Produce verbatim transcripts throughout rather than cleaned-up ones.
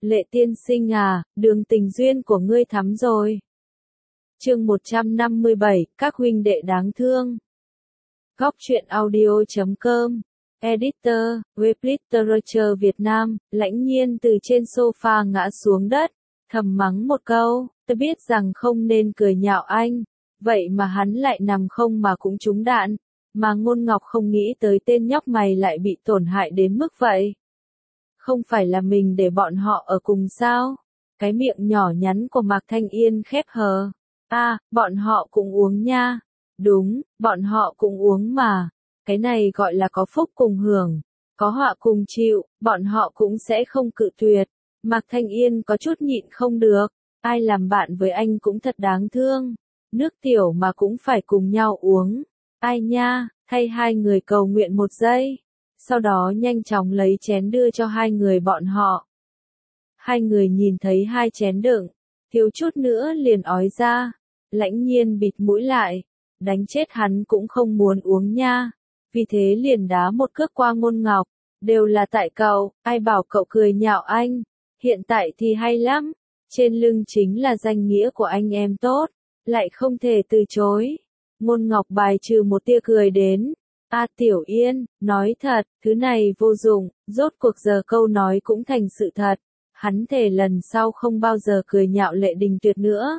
Lệ tiên sinh à, đường tình duyên của ngươi thắm rồi. Chương một trăm năm mươi bảy, các huynh đệ đáng thương. Góc truyện audio chấm com, Editor, Web Literature Việt Nam, Lãnh Nhiên từ trên sofa ngã xuống đất, thầm mắng một câu, tôi biết rằng không nên cười nhạo anh, vậy mà hắn lại nằm không mà cũng trúng đạn, mà Ngôn Ngọc không nghĩ tới tên nhóc mày lại bị tổn hại đến mức vậy. Không phải là mình để bọn họ ở cùng sao? Cái miệng nhỏ nhắn của Mạc Thanh Yên khép hờ. À, bọn họ cũng uống nha. Đúng, bọn họ cũng uống mà. Cái này gọi là có phúc cùng hưởng, có họa cùng chịu, bọn họ cũng sẽ không cự tuyệt. Mạc Thanh Yên có chút nhịn không được, ai làm bạn với anh cũng thật đáng thương. Nước tiểu mà cũng phải cùng nhau uống. Ai nha, thay hai người cầu nguyện một giây. Sau đó nhanh chóng lấy chén đưa cho hai người bọn họ. Hai người nhìn thấy hai chén đựng, thiếu chút nữa liền ói ra. Lãnh Nhiên bịt mũi lại, đánh chết hắn cũng không muốn uống nha. Vì thế liền đá một cước qua Ngôn Ngọc, đều là tại cậu, ai bảo cậu cười nhạo anh. Hiện tại thì hay lắm, trên lưng chính là danh nghĩa của anh em tốt, lại không thể từ chối. Ngôn Ngọc bài trừ một tia cười đến. A à, Tiểu Yên, nói thật, thứ này vô dụng, rốt cuộc giờ câu nói cũng thành sự thật. Hắn thề lần sau không bao giờ cười nhạo Lệ Đình Tuyệt nữa.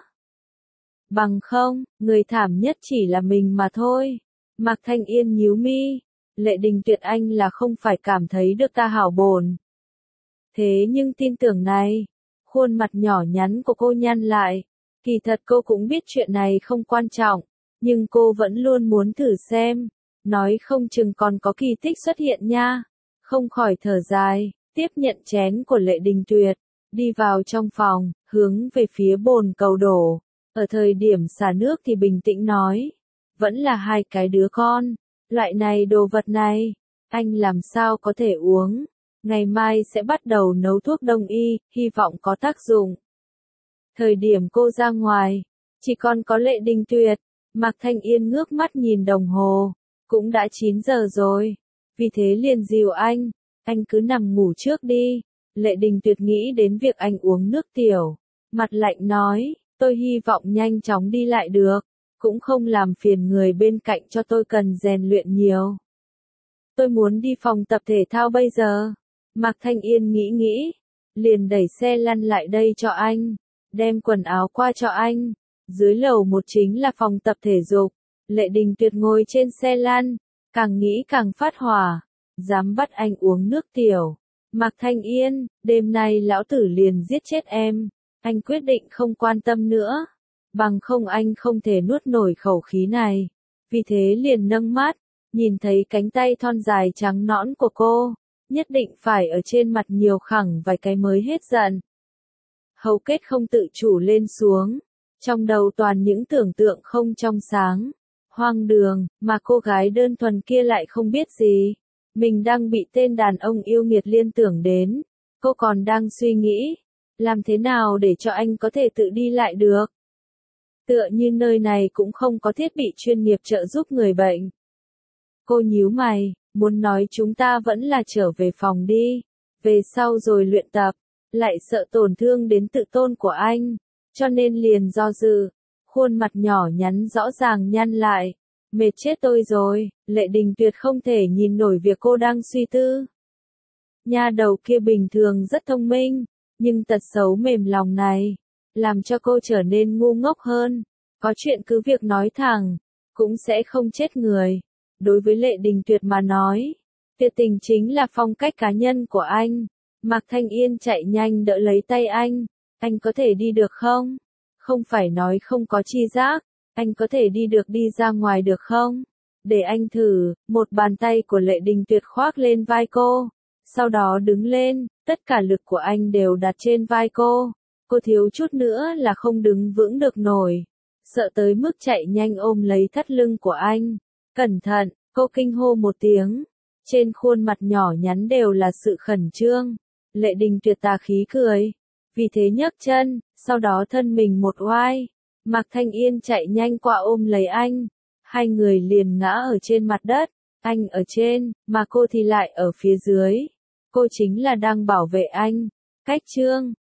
Bằng không, người thảm nhất chỉ là mình mà thôi. Mạc Thanh Yên nhíu mi, Lệ Đình Tuyệt anh là không phải cảm thấy được ta hảo bồn. Thế nhưng tin tưởng này, khuôn mặt nhỏ nhắn của cô nhăn lại, kỳ thật cô cũng biết chuyện này không quan trọng, nhưng cô vẫn luôn muốn thử xem. Nói không chừng còn có kỳ tích xuất hiện nha. Không khỏi thở dài, tiếp nhận chén của Lệ Đình Tuyệt, đi vào trong phòng, hướng về phía bồn cầu đổ. Ở thời điểm xả nước thì bình tĩnh nói, vẫn là hai cái đứa con, loại này đồ vật này, anh làm sao có thể uống. Ngày mai sẽ bắt đầu nấu thuốc đông y, hy vọng có tác dụng. Thời điểm cô ra ngoài, chỉ còn có Lệ Đình Tuyệt. Mạc Thanh Yên ngước mắt nhìn đồng hồ. Cũng đã chín giờ rồi, vì thế liền dìu anh, anh cứ nằm ngủ trước đi. Lệ Đình Tuyệt nghĩ đến việc anh uống nước tiểu, mặt lạnh nói, tôi hy vọng nhanh chóng đi lại được, cũng không làm phiền người bên cạnh cho tôi cần rèn luyện nhiều. Tôi muốn đi phòng tập thể thao bây giờ. Mạc Thanh Yên nghĩ nghĩ, liền đẩy xe lăn lại đây cho anh, đem quần áo qua cho anh. Dưới lầu một chính là phòng tập thể dục. Lệ Đình Tuyệt ngồi trên xe lăn, càng nghĩ càng phát hỏa, dám bắt anh uống nước tiểu. Mạc Thanh Yên, đêm nay lão tử liền giết chết em. Anh quyết định không quan tâm nữa, bằng không anh không thể nuốt nổi khẩu khí này. Vì thế liền nâng mắt, nhìn thấy cánh tay thon dài trắng nõn của cô, nhất định phải ở trên mặt nhiều khẳng vài cái mới hết giận. Hầu kết không tự chủ lên xuống, trong đầu toàn những tưởng tượng không trong sáng. Hoang đường, mà cô gái đơn thuần kia lại không biết gì. Mình đang bị tên đàn ông yêu nghiệt liên tưởng đến. Cô còn đang suy nghĩ, làm thế nào để cho anh có thể tự đi lại được. Tựa như nơi này cũng không có thiết bị chuyên nghiệp trợ giúp người bệnh. Cô nhíu mày, muốn nói chúng ta vẫn là trở về phòng đi. Về sau rồi luyện tập, lại sợ tổn thương đến tự tôn của anh. Cho nên liền do dự. Khuôn mặt nhỏ nhắn rõ ràng nhăn lại. Mệt chết tôi rồi, Lệ Đình Tuyệt không thể nhìn nổi việc cô đang suy tư. Nha đầu kia bình thường rất thông minh, nhưng tật xấu mềm lòng này, làm cho cô trở nên ngu ngốc hơn. Có chuyện cứ việc nói thẳng, cũng sẽ không chết người. Đối với Lệ Đình Tuyệt mà nói, tuyệt tình chính là phong cách cá nhân của anh. Mạc Thanh Yên chạy nhanh đỡ lấy tay anh. Anh có thể đi được không? Không phải nói không có chi giác, anh có thể đi được đi ra ngoài được không? Để anh thử. Một bàn tay của Lệ Đình Tuyệt khoác lên vai cô, sau đó đứng lên, tất cả lực của anh đều đặt trên vai cô. Cô thiếu chút nữa là không đứng vững được nổi, sợ tới mức chạy nhanh ôm lấy thắt lưng của anh. Cẩn thận, cô kinh hô một tiếng, trên khuôn mặt nhỏ nhắn đều là sự khẩn trương. Lệ Đình Tuyệt tà khí cười, vì thế nhấc chân, sau đó thân mình một oai. Mạc Thanh Yên chạy nhanh qua ôm lấy anh, hai người liền ngã ở trên mặt đất, anh ở trên, mà cô thì lại ở phía dưới. Cô chính là đang bảo vệ anh, Cách chương